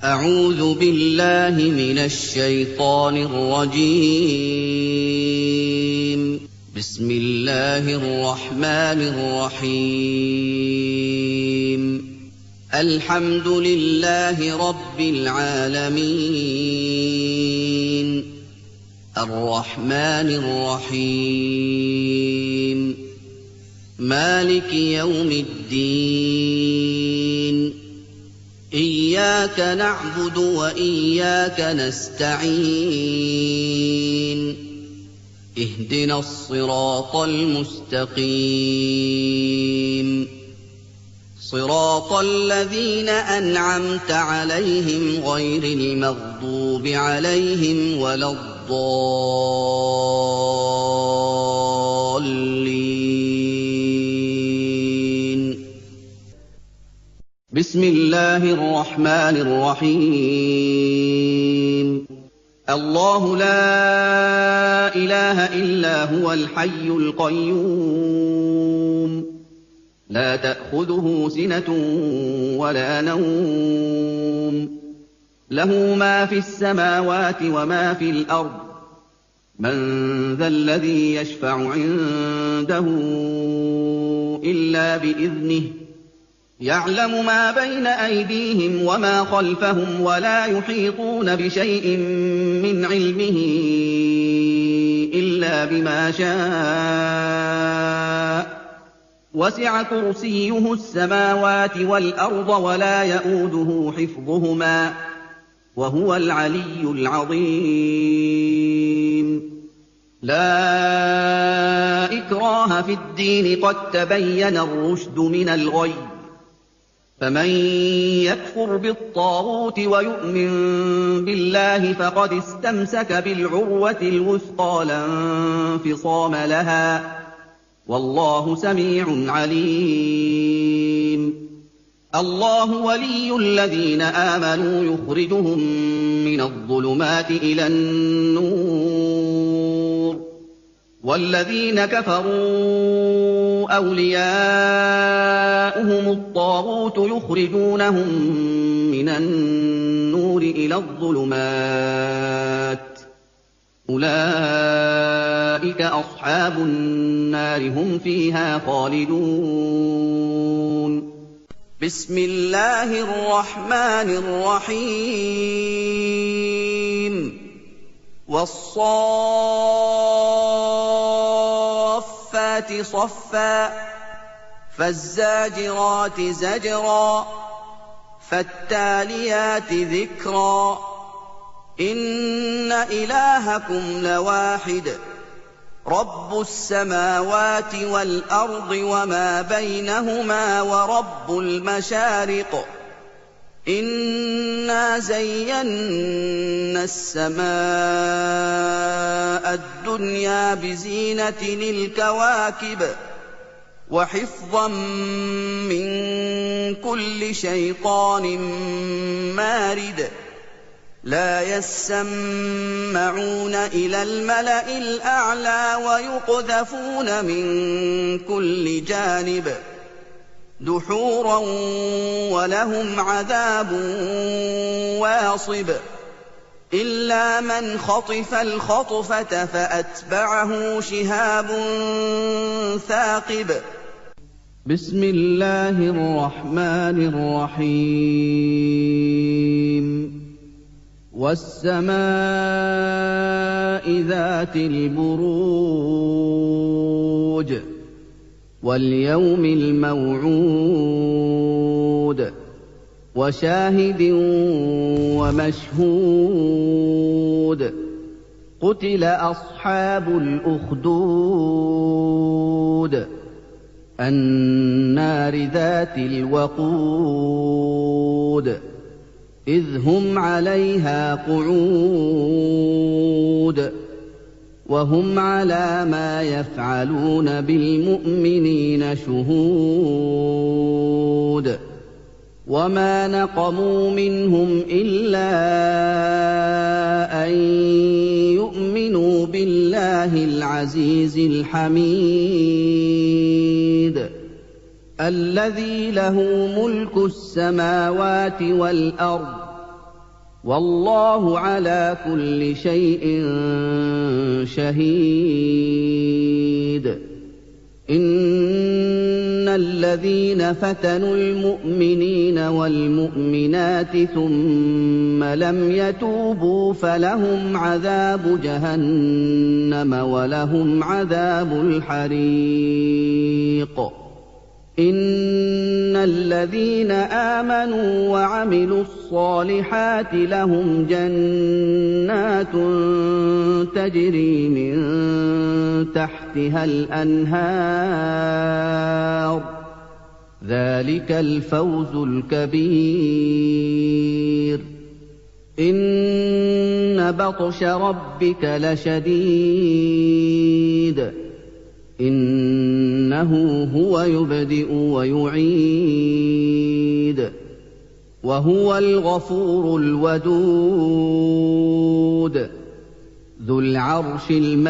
أعوذ بالله من الشيطان الرجيم. بسم الله الرحمن الرحيم. الحمد لله رب العالمين. الرحمن الرحيم. مالك يوم الدين. إياك نعبد وإياك نستعين. اهدنا الصراط المستقيم. صراط الذين أنعمت عليهم غير المغضوب عليهم ولا الضالين. بسم الله الرحمن الرحيم. الله لا إله إلا هو الحي القيوم. لا تأخذه سنة ولا نوم. له ما في السماوات وما في الأرض. من ذا الذي يشفع عنده إلا بإذنه. يعلم ما بين أيديهم وما خلفهم ولا يحيطون بشيء من علمه إلا بما شاء. وسع كرسيه السماوات والأرض ولا يئوده حفظهما وهو العلي العظيم. لا إكراه في الدين قد تبين الرشد من الغي. فمن يكفر بالطاغوت ويؤمن بالله فقد استمسك بالعروة الوثقى لا انفصام لها. والله سميع عليم. الله ولي الذين آمنوا يخرجهم من الظلمات إلى النور. والذين كفروا أولياؤهم الطاغوت يخرجونهم من النور إلى الظلمات. أولئك أصحاب النار هم فيها خالدون. بسم الله الرحمن الرحيم. والصافات صفا فالزاجرات زجرا فالتاليات ذكرا. إن إلهكم لواحد رب السماوات والأرض وما بينهما ورب المشارق. إنا زينا السماء الدنيا بزينة الكواكب وحفظا من كل شيطان مارد. لا يسمعون إلى الملأ الأعلى ويقذفون من كل جانب دحورا ولهم عذاب واصب. إلا من خطف الخطفة فأتبعه شهاب ثاقب. بسم الله الرحمن الرحيم. والسماء ذات البروج واليوم الموعود وشاهد ومشهود. قتل أصحاب الأخدود النار ذات الوقود إذ هم عليها قعود وهم على ما يفعلون بالمؤمنين شهود. وما نقموا منهم إلا أن يؤمنوا بالله العزيز الحميد الذي له ملك السماوات والأرض وَاللَّهُ عَلَىٰ كُلِّ شَيْءٍ شَهِيدٌ إِنَّ الَّذِينَ فَتَنُوا الْمُؤْمِنِينَ وَالْمُؤْمِنَاتِ ثُمَّ لَمْ يَتُوبُوا فَلَهُمْ عَذَابُ جَهَنَّمَ وَلَهُمْ عَذَابُ الْحَرِيقِ إِنَّ الَّذِينَ آمَنُوا وَعَمِلُوا الصَّالِحَاتِ لَهُمْ جَنَّاتٌ تَجْرِي مِن تَحْتِهَا الْأَنْهَارُ ۚ ذَٰلِكَ الْفَوْزُ الْكَبِيرُ إِنَّ بَطْشَ رَبِّكَ لَشَدِيدٌ إِنَّهُ هُوَ يُبْدِئُ وَيُعِيدُ وَهُوَ الْغَفُورُ الْوَدُودُ ذُو الْعَرْشِ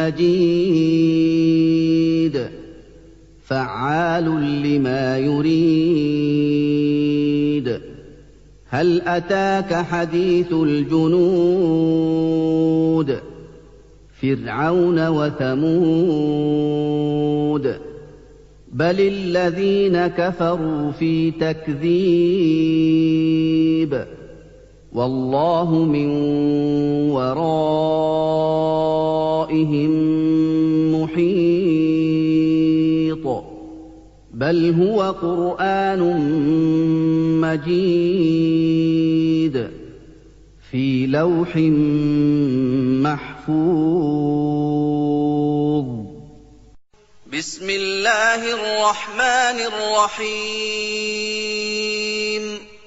الْمَجِيدُ فَعَّالٌ لِّمَا يُرِيدُ هَلْ أَتَاكَ حَدِيثُ الْجُنُودِ فِرْعَوْنَ وَثَمُودَ بَلِ الَّذِينَ كَفَرُوا فِي تَكْذِيبٍ وَاللَّهُ مِن وَرَائِهِم مُّحِيطٌ بَلْ هُوَ قُرْآنٌ مَّجِيدٌ فِي لَوْحٍ مَّحْفُوظٍ بسم الله الرحمن الرحيم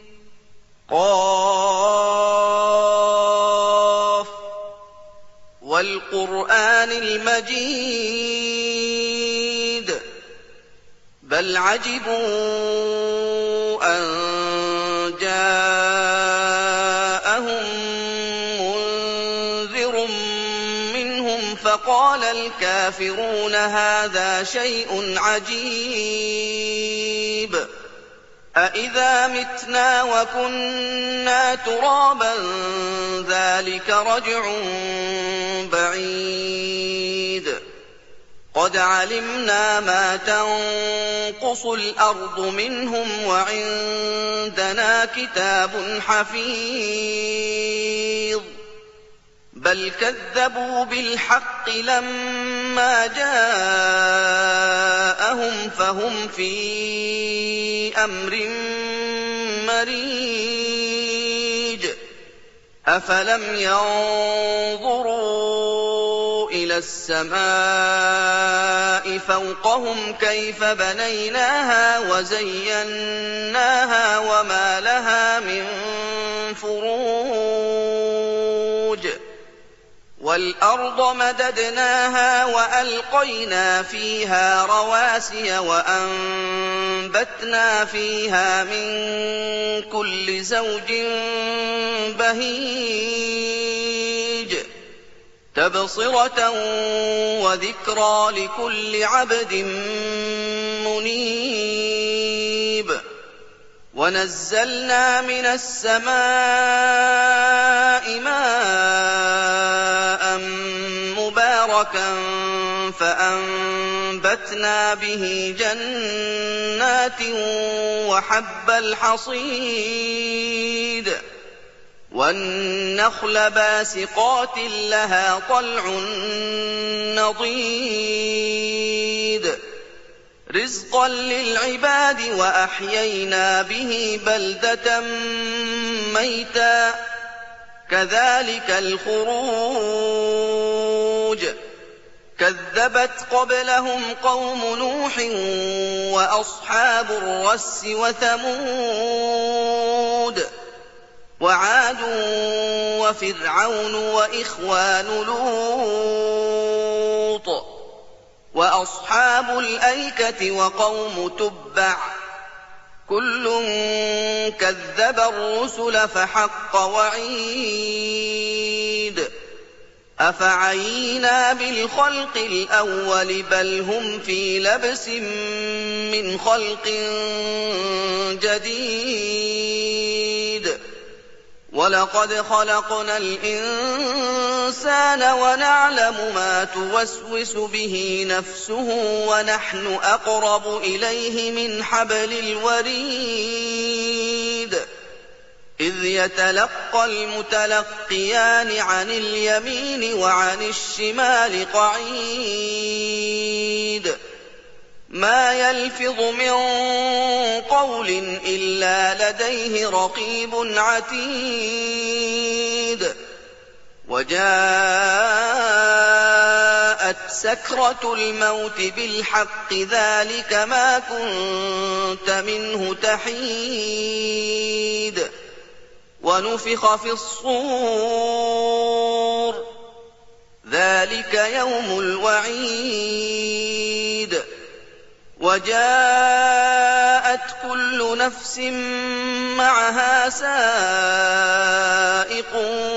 قاف والقرآن المجيد بل عجبوا أن جاءهم منذر منهم فقال الكافرون هذا شيء عجيب أإذا متنا وكنا ترابا ذلك رجع بعيد قد علمنا ما تنقص الأرض منهم وعندنا كتاب حفيظ بل كذبوا بالحق لما جاءهم فهم في أمر مريج أفلم ينظروا إلى السماء فوقهم كيف بنيناها وزيناها وما لها من فروج وَالْأَرْضَ مَدَدْنَاهَا وَأَلْقَيْنَا فِيهَا رَوَاسِيَ وَأَنبَتْنَا فِيهَا مِن كُلِّ زَوْجٍ بَهِيجٍ تَبْصِرَةً وَذِكْرَىٰ لِكُلِّ عَبْدٍ مُّنِيبٍ وَنَزَّلْنَا مِنَ السَّمَاءِ مَاءً مُّبَارَكًا فَأَنبَتْنَا بِهِ جَنَّاتٍ وَحَبَّ الْحَصِيدِ وَالنَّخْلَ بَاسِقَاتٍ لَّهَا طَلْعٌ نَّضِيدٌ رِزْقًا لِّلْعِبَادِ وَأَحْيَيْنَا بِهِ بَلْدَةً مَّيْتًا كَذَٰلِكَ الْخُرُوجُ كَذَّبَتْ قَبْلَهُمْ قَوْمُ نُوحٍ وَأَصْحَابُ الرَّسِّ وَثَمُودُ وَعَادٌ وَفِرْعَوْنُ وَإِخْوَانُ لُوطٍ وَأَصْحَابُ الْأَيْكَةِ وَقَوْمُ تُبَّعٍ كُلٌّ كَذَّبَ الرُّسُلَ فَحَقَّ وَعِيدِ أَفَعَيِينَا بِالْخَلْقِ الْأَوَّلِ بَلْ هُمْ فِي لَبْسٍ مِّنْ خَلْقٍ جَدِيدٍ وَلَقَدْ خَلَقْنَا الْإِنسَانَ وَنَعْلَمُ مَا تُوَسْوِسُ بِهِ نَفْسُهُ وَنَحْنُ أَقْرَبُ إِلَيْهِ مِنْ حَبْلِ الْوَرِيدِ إِذْ يَتَلَقَّى الْمُتَلَقِّيَانِ عَنِ الْيَمِينِ وَعَنِ الشِّمَالِ قَعِيدٌ مَا يَلْفِظُ مِن قَوْلٍ إِلَّا لَدَيْهِ رَقِيبٌ عَتِيدٌ وَجَاءَتْ سَكْرَةُ الْمَوْتِ بِالْحَقِّ ذَلِكَ مَا كُنتَ مِنْهُ تَحِيدُ وَنُفِخَ فِي الصُّورِ ذَلِكَ يَوْمُ الْوَعِيدِ وَجَاءَتْ كُلُّ نَفْسٍ مَّعَهَا سَائِقٌ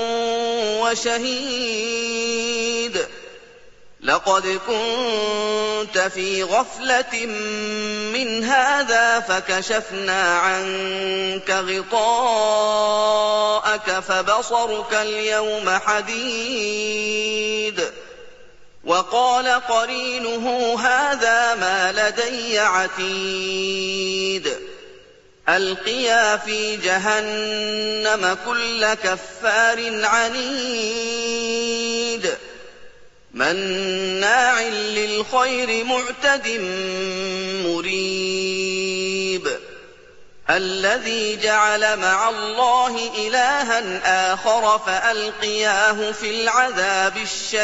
وَشَهِيدٌ لَقَدْ كُنتَ فِي غَفْلَةٍ مِّنْ هَٰذَا فَكَشَفْنَا عَنكَ غِطَاءَكَ فَبَصَرُكَ الْيَوْمَ حَدِيدٌ وَقَالَ قَرِينُهُ هَٰذَا مَا لَدَيَّ عَتِيدٌ أَلْقِيَا فِي جَهَنَّمَ كُلَّ كَفَّارٍ عَنِيدٍ مَّنَّاعٍ لِّلْخَيْرِ مُعْتَدٍ مُّرِيبٍ الَّذِي جَعَلَ مَعَ اللَّهِ إِلَٰهًا آخَرَ فَأَلْقِيَاهُ فِي الْعَذَابِ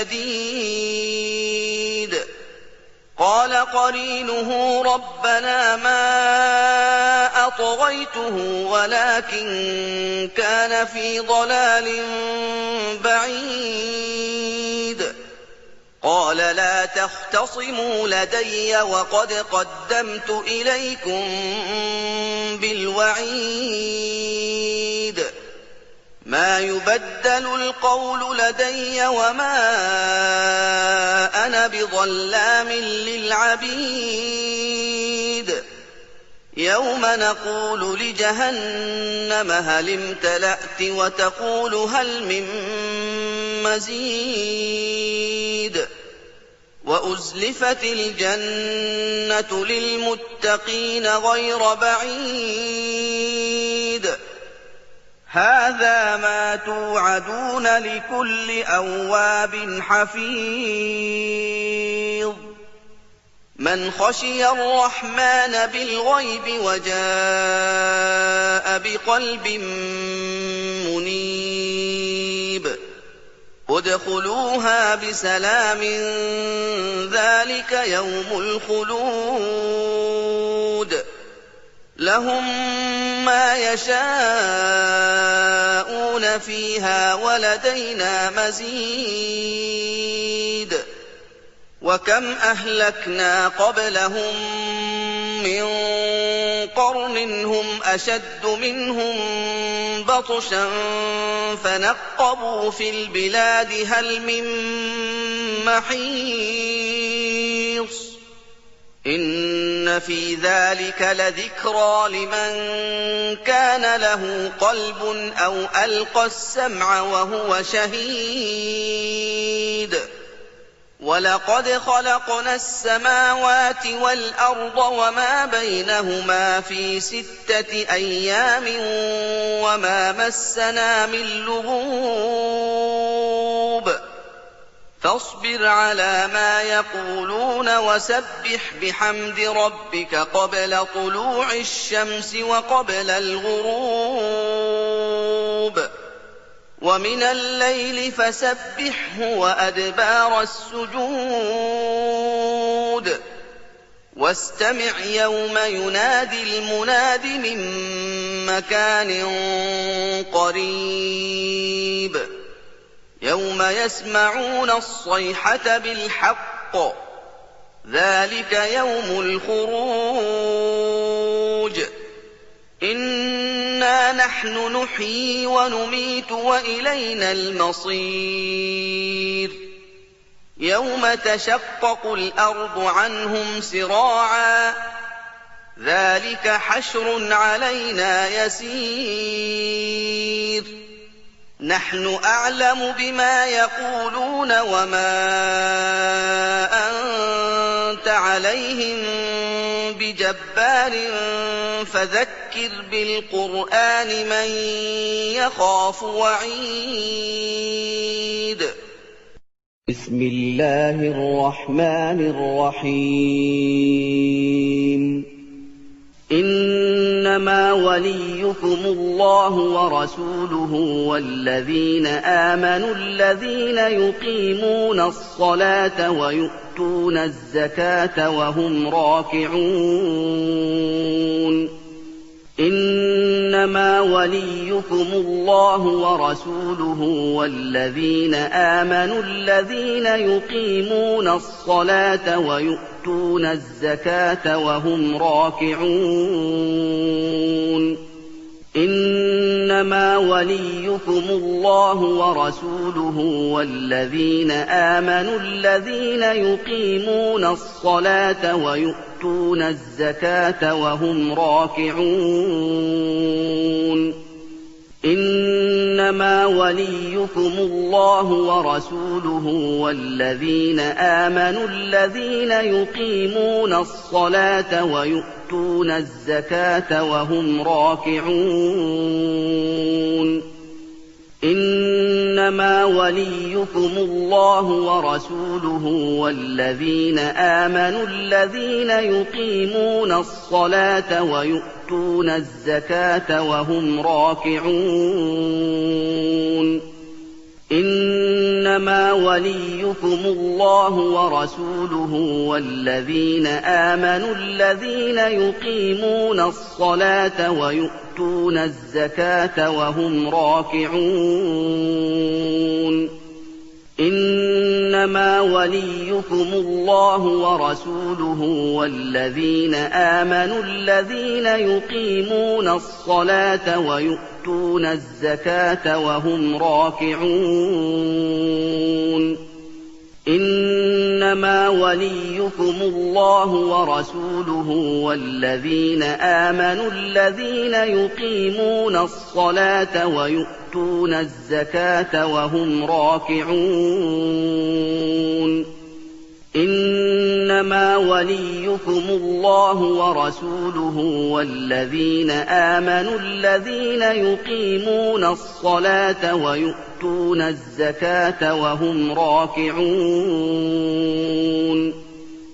الشَّدِيدِ قَالَ قَرِينُهُ رَبَّنَا مَا أَطْغَيْتُهُ وَلَٰكِن كَانَ فِي ضَلَالٍ بَعِيدٍ قَالَ لَا تَخْتَصِمُوا لَدَيَّ وَقَدْ قَدَّمْتُ إِلَيْكُم بِالْوَعِيدِ مَا يُبَدَّلُ الْقَوْلُ لَدَيَّ وَمَا أَنَا بِظَلَّامٍ لِّلْعَبِيدِ يَوْمَ نَقُولُ لِجَهَنَّمَ هَلِ امْتَلَأْتِ وَتَقُولُ هَلْ مِن مَّزِيدٍ وَأُزْلِفَتِ الْجَنَّةُ لِلْمُتَّقِينَ غَيْرَ بَعِيدٍ هَٰذَا مَا تُوعَدُونَ لِكُلِّ أَوَّابٍ حَفِيظٍ مَّنْ خَشِيَ الرَّحْمَٰنَ بِالْغَيْبِ وَجَاءَ بِقَلْبٍ مُّنِيبٍ ادْخُلُوهَا بِسَلَامٍ ذَٰلِكَ يَوْمُ الْخُلُودِ لَهُم مَّا يَشَاءُونَ فِيهَا وَلَدَيْنَا مَزِيدٌ وَكَمْ أَهْلَكْنَا قَبْلَهُم مِّن قَرْنٍ هُمْ أَشَدُّ مِنْهُم بَطْشًا فَنَقَّبُوا فِي الْبِلَادِ هَلْ مِن مَّحِيصٍ إِنَّ فِي ذَلِكَ لَذِكْرَىٰ لِمَن كَانَ لَهُ قَلْبٌ أَوْ أَلْقَى السَّمْعَ وَهُوَ شَهِيدٌ وَلَقَدْ خَلَقْنَا السَّمَاوَاتِ وَالْأَرْضَ وَمَا بَيْنَهُمَا فِي 6 أَيَّامٍ وَمَا مَسَّنَا مِن لُّغُوبٍ فاصبر على ما يقولون وسبح بحمد ربك قبل طلوع الشمس وقبل الغروب ومن الليل فسبحه وأدبار السجود واستمع يوم ينادي المناد من مكان قريب يوم يسمعون الصيحة بالحق ذلك يوم الخروج إنا نحن نحيي ونميت وإلينا المصير يوم تشقق الأرض عنهم سراعا ذلك حشر علينا يسير نحن أعلم بما يقولون وما أنت عليهم بجبار فذكر بالقرآن من يخاف وعيد. بسم الله الرحمن الرحيم. إنما وليكم الله ورسوله والذين آمنوا الذين يقيمون الصلاة ويؤتون الزكاة وهم راكعون. إنما وليكم الله ورسوله والذين آمنوا الذين يقيمون الصلاة ويؤتون الزكاة وهم راكعون. إنما وليكم الله ورسوله والذين آمنوا الذين يقيمون الصلاة ويؤتون الزكاة وهم راكعون. إنما وليكم الله ورسوله والذين آمنوا الذين يقيمون الصلاة ويؤتون الزكاة وهم راكعون. إنما وليكم الله ورسوله والذين آمنوا الذين يقيمون الصلاة ويؤتون الزكاة وهم راكعون. إنما وليكم الله ورسوله والذين آمنوا الذين يقيمون الصلاة ويؤتون الزكاة وهم راكعون. إنما وليكم الله ورسوله والذين آمنوا الذين يقيمون الصلاة ويؤتون الزكاة وهم راكعون. إنما وليكم الله ورسوله والذين آمنوا الذين يقيمون الصلاة ويؤتون الزكاة وهم راكعون. إنما وليكم الله ورسوله والذين آمنوا الذين يقيمون الصلاة ويؤتون الزكاة وهم راكعون.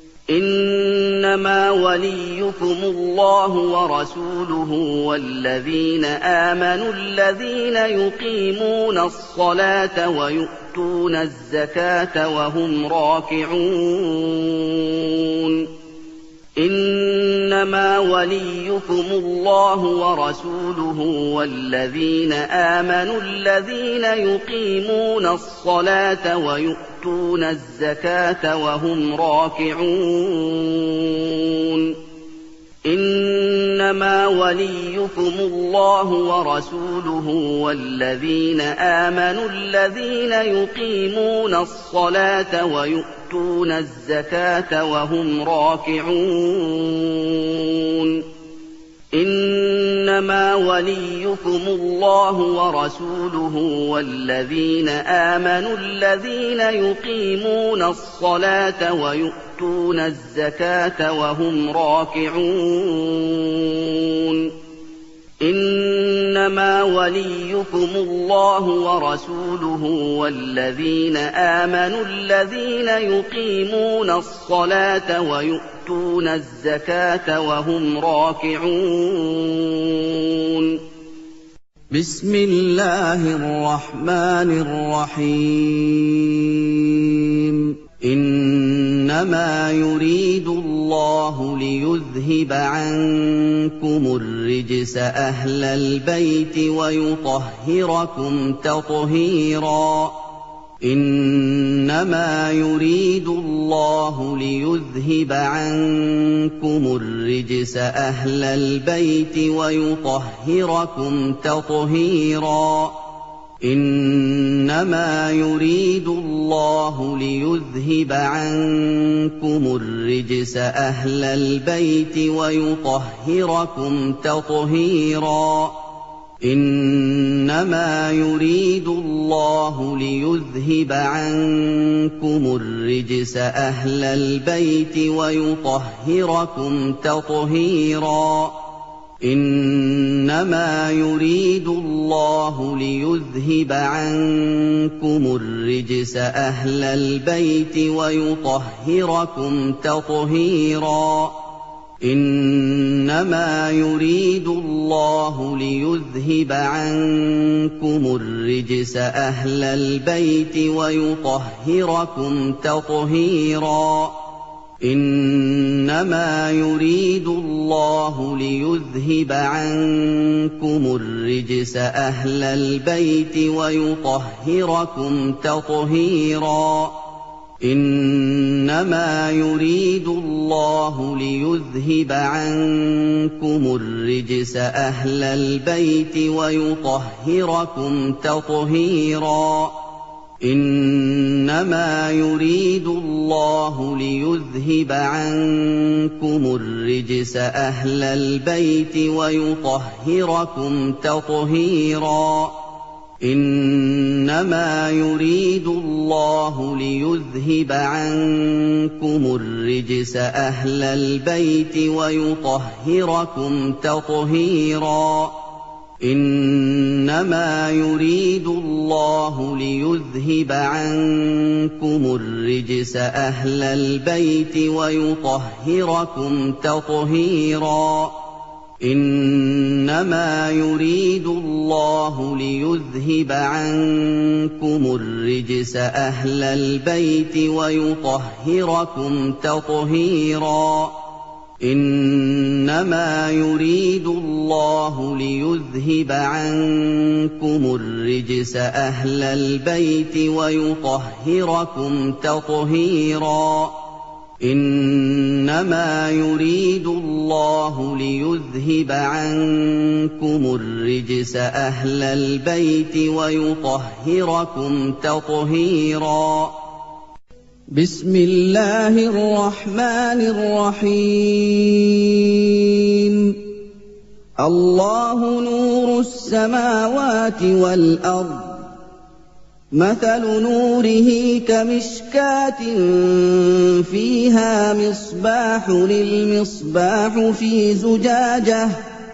إنما وليكم الله ورسوله والذين آمنوا الذين يقيمون الصلاة ويؤتون الزكاة وهم راكعون. إنما وليكم الله ورسوله والذين آمنوا الذين يقيمون الصلاة ويؤتون الزكاة وهم راكعون. إنما وليكم الله ورسوله والذين آمنوا الذين يقيمون الصلاة ويؤتون الزكاة وهم راكعون. إنما وليكم الله ورسوله والذين آمنوا الذين يقيمون الصلاة ويؤتون الزكاة وهم راكعون. إنما وليكم الله ورسوله والذين آمنوا الذين يقيمون الصلاة ويؤتون الزكاة وهم راكعون. بسم الله الرحمن الرحيم. إنما يريد الله ليذهب عنكم الرجس أهل البيت ويطهركم تطهيرا. إنما يريد الله ليذهب عنكم الرجس أهل البيت ويطهركم تطهيرا. إنما يريد الله ليذهب عنكم الرجس أهل البيت ويطهركم تطهيرا. إِنَّمَا يُرِيدُ اللَّهُ لِيُذْهِبَ عَنكُمُ الرِّجْسَ أَهْلَ الْبَيْتِ وَيُطَهِّرَكُمْ تَطْهِيرًا إِنَّمَا يُرِيدُ اللَّهُ لِيُذْهِبَ عَنكُمُ الرِّجْسَ أَهْلَ الْبَيْتِ وَيُطَهِّرَكُمْ تَطْهِيرًا إِنَّمَا يُرِيدُ اللَّهُ لِيُذْهِبَ عَنكُمُ الرِّجْسَ أَهْلَ الْبَيْتِ وَيُطَهِّرَكُمْ تَطْهِيرًا إِنَّمَا يُرِيدُ اللَّهُ لِيُذْهِبَ عَنكُمُ الرِّجْسَ أَهْلَ الْبَيْتِ وَيُطَهِّرَكُمْ تَطْهِيرًا إِنَّمَا يُرِيدُ اللَّهُ لِيُذْهِبَ عَنكُمُ الرِّجْسَ أَهْلَ الْبَيْتِ وَيُطَهِّرَكُمْ تَطْهِيرًا إِنَّمَا يُرِيدُ اللَّهُ لِيُذْهِبَ عَنكُمُ الرِّجْسَ أَهْلَ الْبَيْتِ وَيُطَهِّرَكُمْ تَطْهِيرًا إِنَّمَا يُرِيدُ اللَّهُ لِيُذْهِبَ عَنكُمُ الرِّجْسَ أَهْلَ الْبَيْتِ وَيُطَهِّرَكُمْ تَطْهِيرًا إِنَّمَا يُرِيدُ اللَّهُ لِيُذْهِبَ عَنكُمُ الرِّجْسَ أَهْلَ الْبَيْتِ وَيُطَهِّرَكُمْ تَطْهِيرًا إِنَّمَا يُرِيدُ اللَّهُ لِيُذْهِبَ عَنكُمُ الرِّجْسَ أَهْلَ الْبَيْتِ وَيُطَهِّرَكُمْ تَطْهِيرًا إِنَّمَا يُرِيدُ اللَّهُ لِيُذْهِبَ عَنكُمُ الرِّجْسَ أَهْلَ الْبَيْتِ وَيُطَهِّرَكُمْ تَطْهِيرًا إِنَّمَا يُرِيدُ اللَّهُ لِيُذْهِبَ عَنكُمُ الرِّجْسَ أَهْلَ الْبَيْتِ وَيُطَهِّرَكُمْ تَطْهِيرًا بسم الله الرحمن الرحيم الله نور السماوات والأرض مثل نوره كمشكاة فيها مصباح المصباح في زجاجة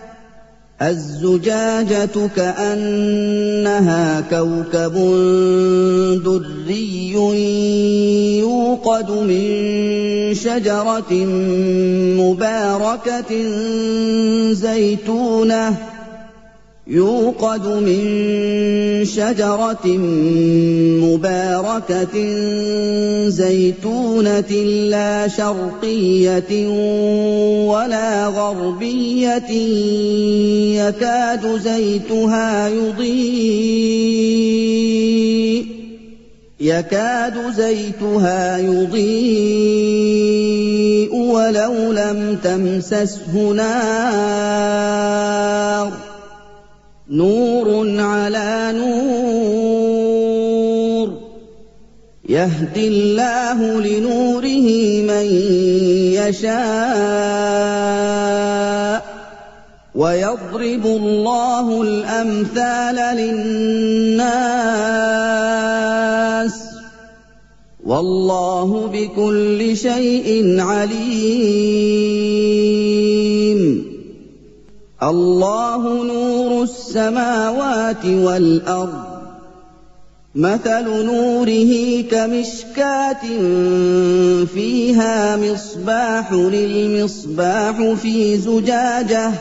الزجاجة كأنها كوكب دري يوقد من شجرة مباركة زيتونة لا شرقية ولا غربية يكاد زيتها يضيء ولو لم تمسسه نار نور على نور يهدي الله لنوره من يشاء ويضرب الله الأمثال للناس والله بكل شيء عليم الله نور السماوات والأرض مثل نوره كمشكاة فيها مصباح المصباح في زجاجة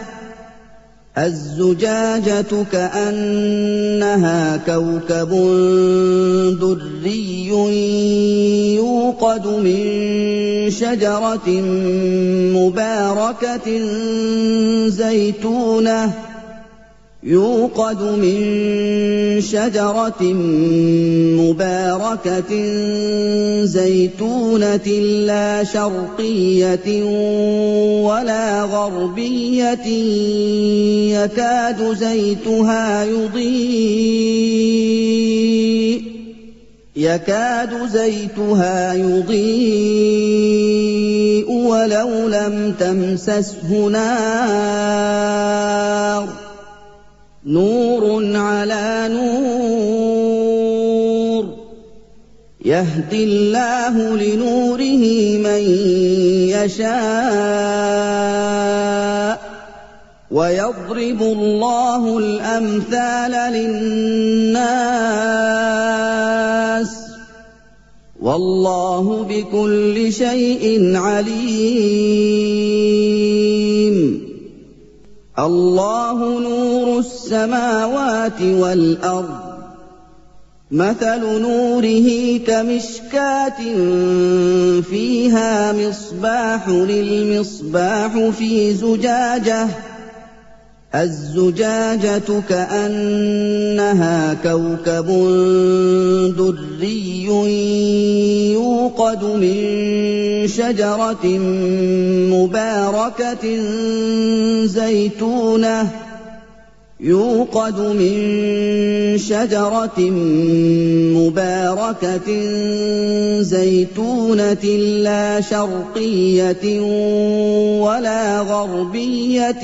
الزجاجة كأنها كوكب دري يوقد من شجرة مباركة زيتونة لا شرقية ولا غربية يكاد زيتها يضيء ولو لم تمسسه نار نُورٌ عَلَىٰ نُورٍ ۗ يَهْدِي اللَّهُ لِنُورِهِ مَن يَشَاءُ ۚ وَيَضْرِبُ اللَّهُ الْأَمْثَالَ لِلنَّاسِ ۗ وَاللَّهُ بِكُلِّ شَيْءٍ عَلِيمٌ اللَّهُ نُورُ السَّمَاوَاتِ وَالْأَرْضِ ۚ مَثَلُ نُورِهِ كَمِشْكَاةٍ فِيهَا مِصْبَاحٌ الْمِصْبَاحُ فِي زُجَاجَةٍ ۖ الزُّجَاجَةُ كَأَنَّهَا كَوْكَبٌ دُرِّيٌّ يُوقَدُ مِن شَجَرَةٍ مُّبَارَكَةٍ زَيْتُونَةٍ لَّا شَرْقِيَّةٍ وَلَا غَرْبِيَّةٍ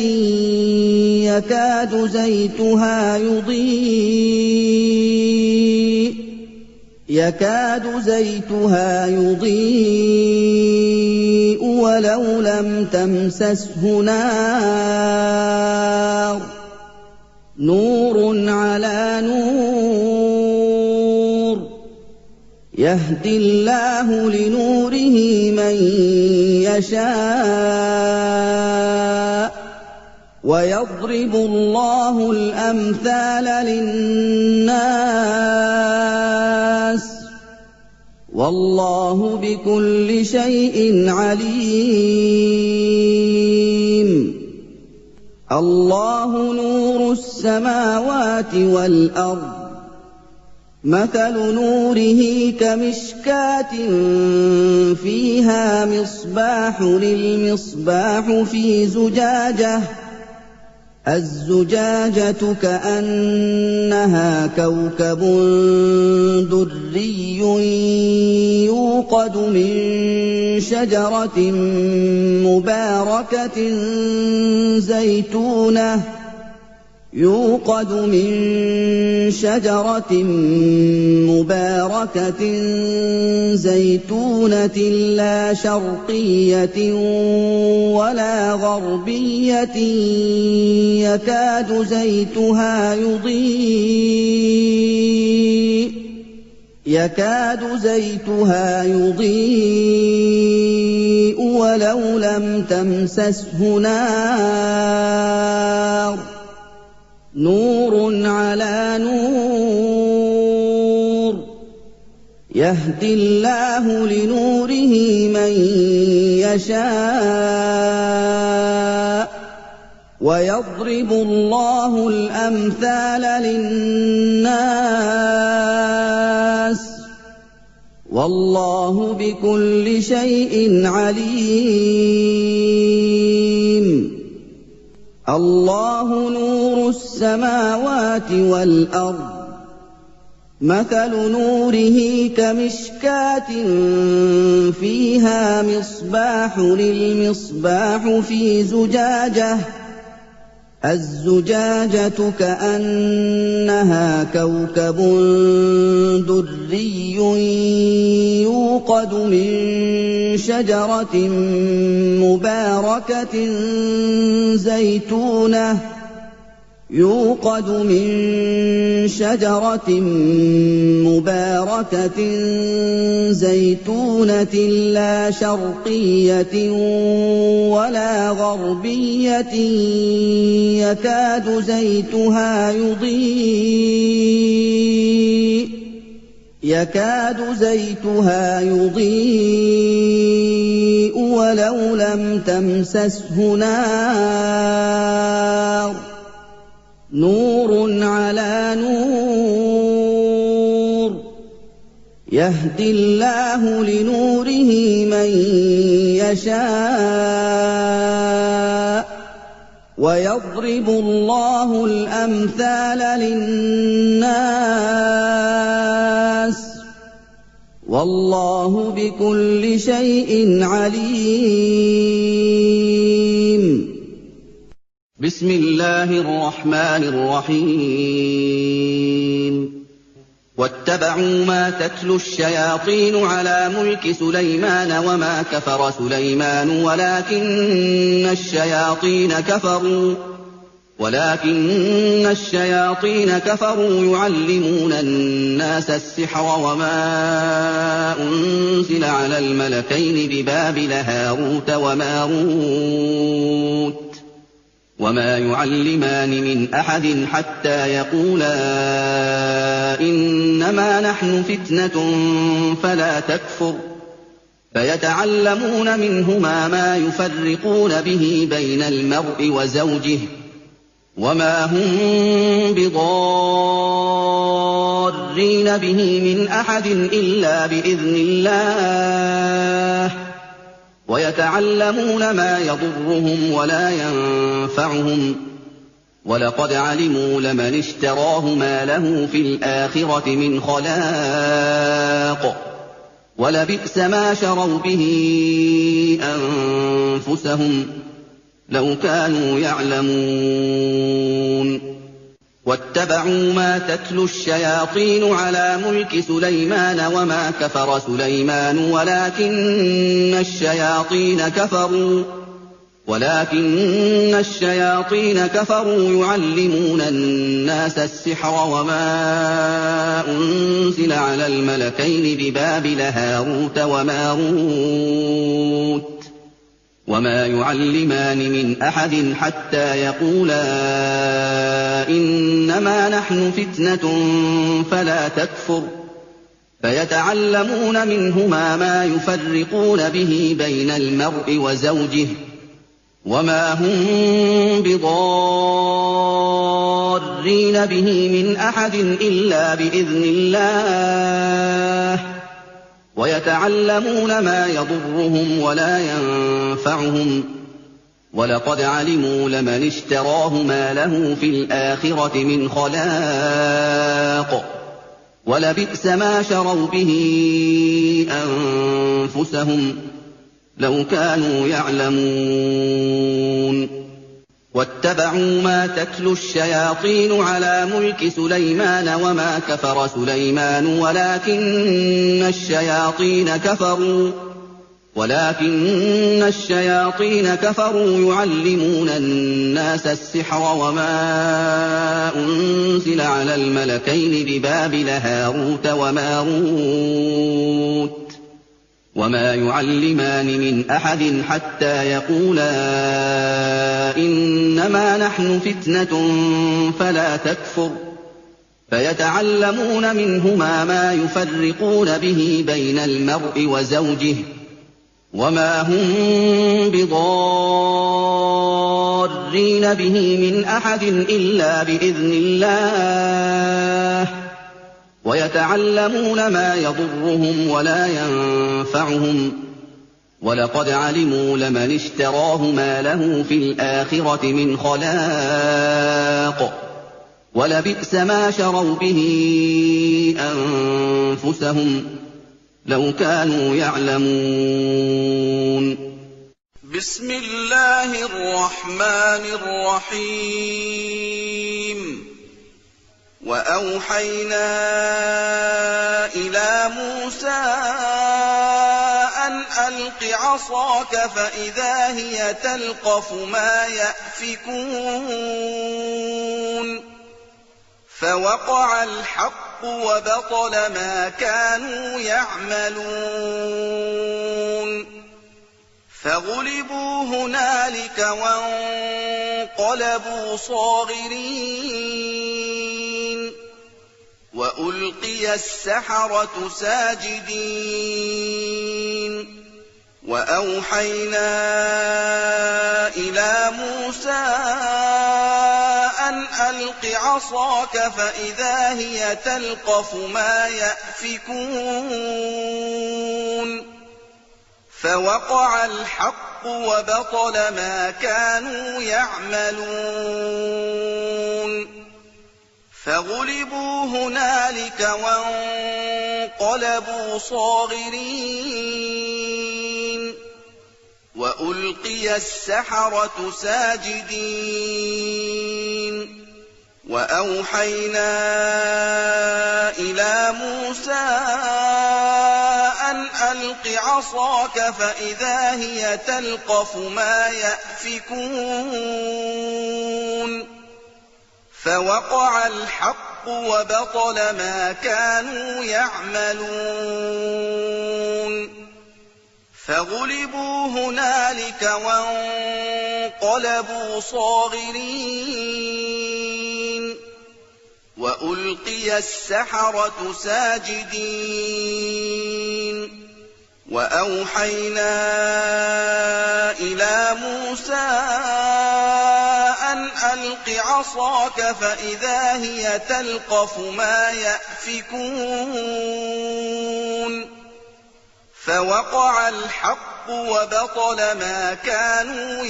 يَكَادُ زَيْتُهَا يُضِيءُ وَلَوْ لَمْ تَمْسَسْهُ نَارٌ ۚ نُّورٌ عَلَىٰ نُورٍ ۗ يَهْدِي اللَّهُ لِنُورِهِ مَن يَشَاءُ ۚ وَيَضْرِبُ اللَّهُ الْأَمْثَالَ لِلنَّاسِ ۗ وَاللَّهُ بِكُلِّ شَيْءٍ عَلِيمٌ اللَّهُ نُورُ السَّمَاوَاتِ وَالْأَرْضِ ۚ مَثَلُ نُورِهِ كَمِشْكَاةٍ فِيهَا مِصْبَاحٌ الْمِصْبَاحُ فِي زُجَاجَةٍ ۖ الزُّجَاجَةُ كَأَنَّهَا كَوْكَبٌ دُرِّيٌّ يُوقَدُ مِن شَجَرَةٍ مُّبَارَكَةٍ زَيْتُونَةٍ لَّا شَرْقِيَّةٍ وَلَا غَرْبِيَّةٍ يَكَادُ زَيْتُهَا يُضِيءُ وَلَوْ لَمْ تَمْسَسْهُ نَارٌ ۚ نُّورٌ عَلَىٰ نُورٍ ۗ يَهْدِي اللَّهُ لِنُورِهِ مَن يَشَاءُ ۚ وَيَضْرِبُ اللَّهُ الْأَمْثَالَ لِلنَّاسِ ۗ وَاللَّهُ بِكُلِّ شَيْءٍ عَلِيمٌ اللَّهُ نُورُ السَّمَاوَاتِ وَالْأَرْضِ ۚ مَثَلُ نُورِهِ كَمِشْكَاةٍ فِيهَا مِصْبَاحٌ الْمِصْبَاحُ فِي زُجَاجَةٍ ۖ الزُّجَاجَةُ كَأَنَّهَا كَوْكَبٌ دُرِّيٌّ يُوقَدُ مِن شَجَرَةٍ مُّبَارَكَةٍ زَيْتُونَةٍ لَّا شَرْقِيَّةٍ وَلَا غَرْبِيَّةٍ يَكَادُ زَيْتُهَا يُضِيءُ وَلَوْ لَمْ تَمْسَسْهُ نَارٌ ۚ نُّورٌ عَلَىٰ نُورٍ ۗ يَهْدِي اللَّهُ لِنُورِهِ مَن يَشَاءُ ۚ وَيَضْرِبُ اللَّهُ الْأَمْثَالَ لِلنَّاسِ ۗ وَاللَّهُ بِكُلِّ شَيْءٍ عَلِيمٌ بسم الله الرحمن الرحيم واتبعوا ما تتلو الشياطين على ملك سليمان وما كفر سليمان ولكن الشياطين كفروا يعلمون الناس السحر وما أنزل على الملكين ببابل هاروت وماروت وما يعلمان من أحد حتى يقولا إنما نحن فتنة فلا تكفر فيتعلمون منهما ما يفرقون به بين المرء وزوجه وما هم بضارين به من أحد إلا بإذن الله ويتعلمون ما يضرهم ولا ينفعهم ولقد علموا لمن اشتراه ما له في الآخرة من خلاق ولبئس ما شروا به أنفسهم لو كانوا يعلمون واتبعوا ما تتلو الشياطين على ملك سليمان وما كفر سليمان ولكن الشياطين كفروا يعلمون الناس السحر وما أنزل على الملكين ببابل هاروت وماروت وما يعلمان من أحد حتى يقولا إنما نحن فتنة فلا تكفر فيتعلمون منهما ما يفرقون به بين المرء وزوجه وما هم بضارين به من أحد إلا بإذن الله ويتعلمون ما يضرهم ولا ينفعهم ولقد علموا لمن اشتراه ما له في الآخرة من خلاق ولبئس ما شروا به أنفسهم لو كانوا يعلمون واتبعوا ما تتلو الشياطين على ملك سليمان وما كفر سليمان ولكن الشياطين كفروا يعلمون الناس السحر وما أنزل على الملكين ببابل هاروت وماروت وما يعلمان من أحد حتى يقولا إنما نحن فتنة فلا تكفر فيتعلمون منهما ما يفرقون به بين المرء وزوجه وما هم بضارين به من أحد إلا بإذن الله ويتعلمون ما يضرهم ولا ينفعهم ولقد علموا لمن اشتراه ما له في الآخرة من خلاق ولبئس ما شروا به أنفسهم لو كانوا يعلمون بسم الله الرحمن الرحيم وأوحينا إلى موسى أن ألق عصاك فإذا هي تلقف ما يأفكون فوقع الحق وبطل ما كانوا يعملون فغلبوا هنالك وانقلبوا صاغرين وألقي السحرة ساجدين وأوحينا إلى موسى أن ألق عصاك فإذا هي تلقف ما يأفكون فوقع الحق وبطل ما كانوا يعملون فغلبوا هنالك وانقلبوا صاغرين وَأُلْقِيَ السَّحَرَةُ سَاجِدِينَ وَأَوْحَيْنَا إِلَىٰ مُوسَىٰ أَنْ أَلْقِ عَصَاكَ فَإِذَا هِيَ تَلْقَفُ مَا يَأْفِكُونَ فَوَقَعَ الْحَقُّ وَبَطَلَ مَا كَانُوا يَعْمَلُونَ فَغُلِبُوا هُنَالِكَ وَانقَلَبُوا صَاغِرِينَ وَأُلْقِيَ السَّحَرَةُ سَاجِدِينَ وَأَوْحَيْنَا إِلَىٰ مُوسَىٰ أَنْ أَلْقِ عَصَاكَ فَإِذَا هِيَ تَلْقَفُ مَا يَأْفِكُونَ فَوَقَعَ الْحَقُّ وَبَطَلَ مَا كَانُوا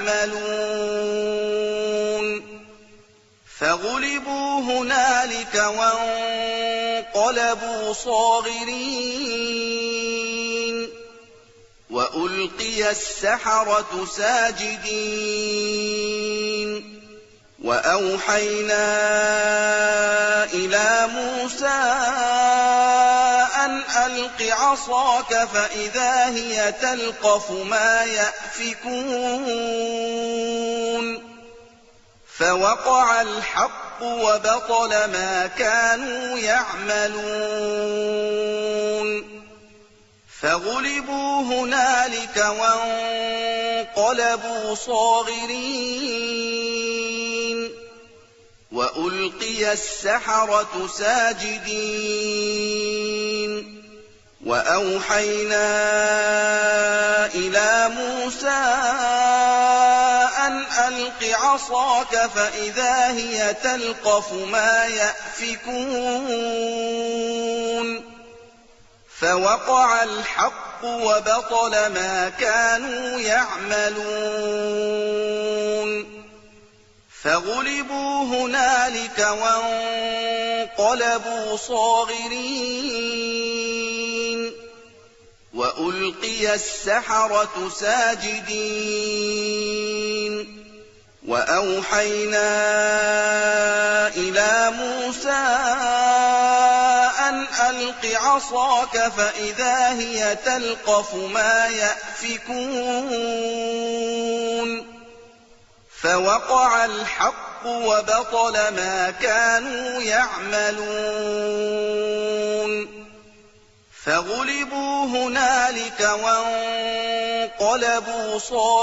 يَعْمَلُونَ فَغُلِبُوا هُنَالِكَ وَانقَلَبُوا صَاغِرِينَ وَأُلْقِيَ السَّحَرَةُ سَاجِدِينَ وَأَوْحَيْنَا إِلَىٰ مُوسَىٰ أَنْ أَلْقِ عَصَاكَ فَإِذَا هِيَ تَلْقَفُ مَا يَأْفِكُونَ فَوَقَعَ الْحَقُّ وَبَطَلَ مَا كَانُوا يَعْمَلُونَ فَغُلِبُوا هُنَالِكَ وَانقَلَبُوا صَاغِرِينَ وَأُلْقِيَ السَّحَرَةُ سَاجِدِينَ وَأَوْحَيْنَا إِلَىٰ مُوسَىٰ أَنْ أَلْقِ عَصَاكَ فَإِذَا هِيَ تَلْقَفُ مَا يَأْفِكُونَ فَوَقَعَ الْحَقُّ وَبَطَلَ مَا كَانُوا يَعْمَلُونَ فَغُلِبُوا هُنَالِكَ وَانقَلَبُوا صَاغِرِينَ وَأُلْقِيَ السَّحَرَةُ سَاجِدِينَ وَأَوْحَيْنَا إِلَىٰ مُوسَىٰ أَنْ أَلْقِ عَصَاكَ فَإِذَا هِيَ تَلْقَفُ مَا يَأْفِكُونَ فَوَقَعَ الْحَقُّ وَبَطَلَ مَا كَانُوا يَعْمَلُونَ فَغُلِبُوا هُنَالِكَ وَانقَلَبُوا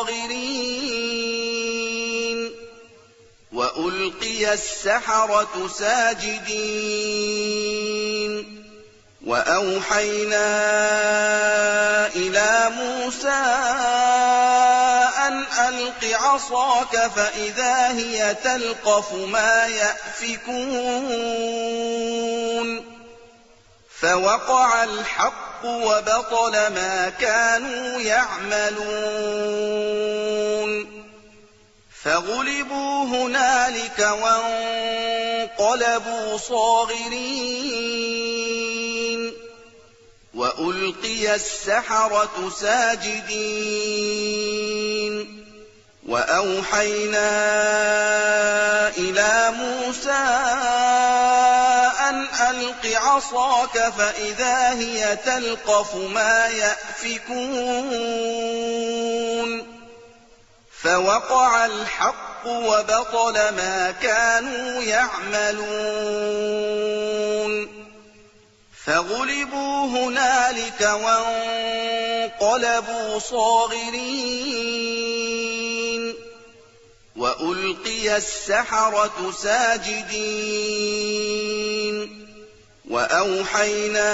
صَاغِرِينَ وَأُلْقِيَ السَّحَرَةُ سَاجِدِينَ وَأَوْحَيْنَا إِلَىٰ مُوسَىٰ أَنْ أَلْقِ عَصَاكَ فَإِذَا هِيَ تَلْقَفُ مَا يَأْفِكُونَ فَوَقَعَ الْحَقُّ وَبَطَلَ مَا كَانُوا يَعْمَلُونَ فَغُلِبُوا هُنَالِكَ وَانقَلَبُوا صَاغِرِينَ وَأُلْقِيَ السَّحَرَةُ سَاجِدِينَ وَأَوْحَيْنَا إِلَىٰ مُوسَىٰ أَنْ أَلْقِ عَصَاكَ فَإِذَا هِيَ تَلْقَفُ مَا يَأْفِكُونَ فَوَقَعَ الْحَقُّ وَبَطَلَ مَا كَانُوا يَعْمَلُونَ فَغُلِبُوا هُنَالِكَ وَانقَلَبُوا صَاغِرِينَ وَأُلْقِيَ السَّحَرَةُ سَاجِدِينَ وَأَوْحَيْنَا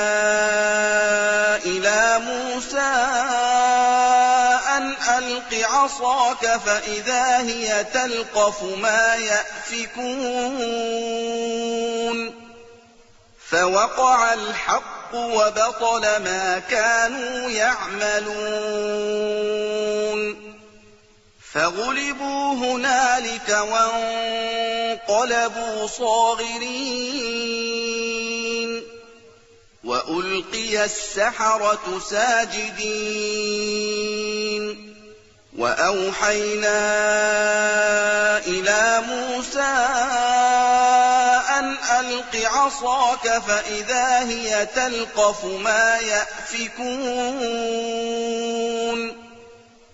إِلَىٰ مُوسَىٰ أَنْ أَلْقِ عَصَاكَ فَإِذَا هِيَ تَلْقَفُ مَا يَأْفِكُونَ فَوَقَعَ الْحَقُّ وَبَطَلَ مَا كَانُوا يَعْمَلُونَ فَغُلِبُوا هُنَالِكَ وَانقَلَبُوا صَاغِرِينَ وَأُلْقِيَ السَّحَرَةُ سَاجِدِينَ وَأَوْحَيْنَا إِلَىٰ مُوسَىٰ أَنْ أَلْقِ عَصَاكَ فَإِذَا هِيَ تَلْقَفُ مَا يَأْفِكُونَ